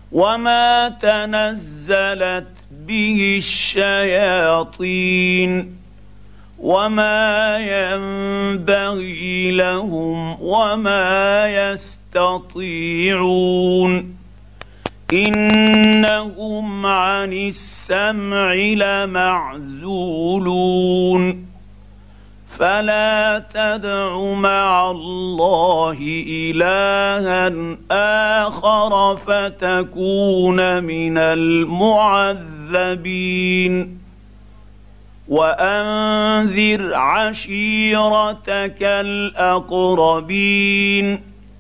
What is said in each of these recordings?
وما تنزلت به الشياطين وما ينبغي لهم وما يستطيعون إنهم عن السمع لمعزولون فلا تدع مع الله إلها آخر فتكون من المعذبين وأنذر عشيرتك الأقربين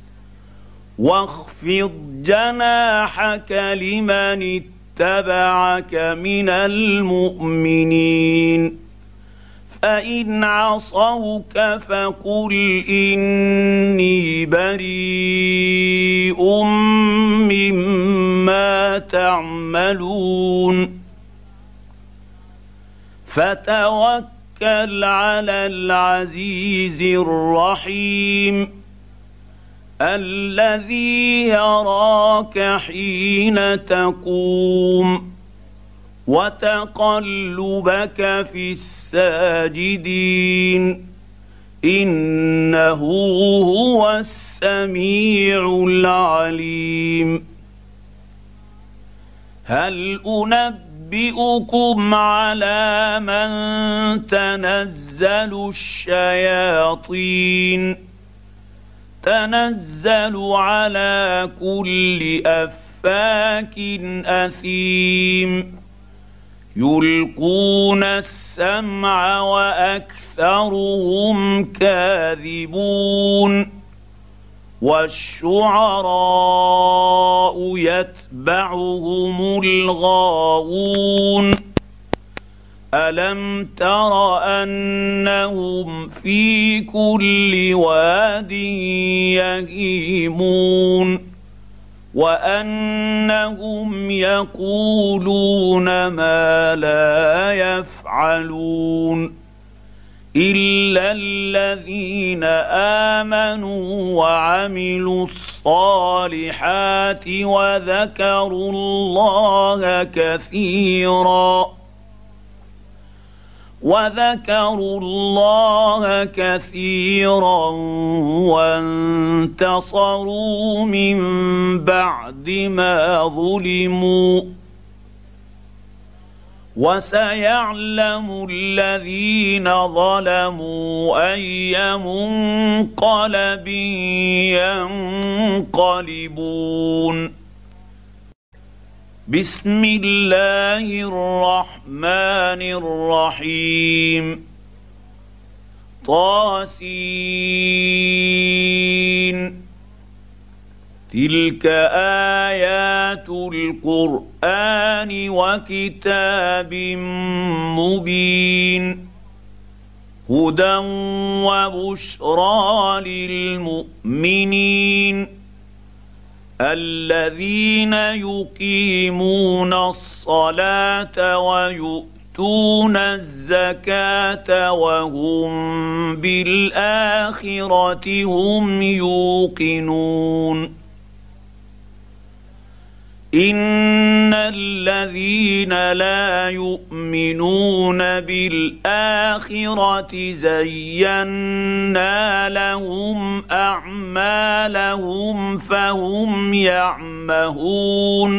واخفض جناحك لمن اتبعك من المؤمنين فإن عصوك فقل إني بريء مما تعملون فتوكل على العزيز الرحيم الذي يراك حين تقوم وتقلبك في الساجدين إنه هو السميع العليم هل أنبئكم على من تنزل الشياطين تنزل على كل أفاك أثيم يلقون السمع وأكثرهم كاذبون والشعراء يتبعهم الغاوون ألم تر أنهم في كل واد يهيمون وأنهم يقولون ما لا يفعلون إلا الذين آمنوا وعملوا الصالحات وذكروا الله كثيرا وانتصروا من بعد ما ظلموا وسيعلم الذين ظلموا أي منقلب ينقلبون بسم الله الرحمن الرحيم طاسين تلك آيات القرآن وكتاب مبين هدى وبشرى للمؤمنين الذين يقيمون الصلاة ويؤتون الزكاة وهم بالآخرة هم يوقنون إن الذين لا يؤمنون بالآخرة زينا لهم أعمالهم فهم يعمهون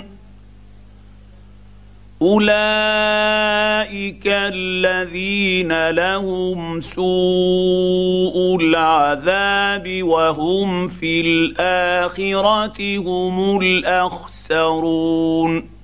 أولئك الذين لهم سوء العذاب وهم في الآخرة هم الأخسرون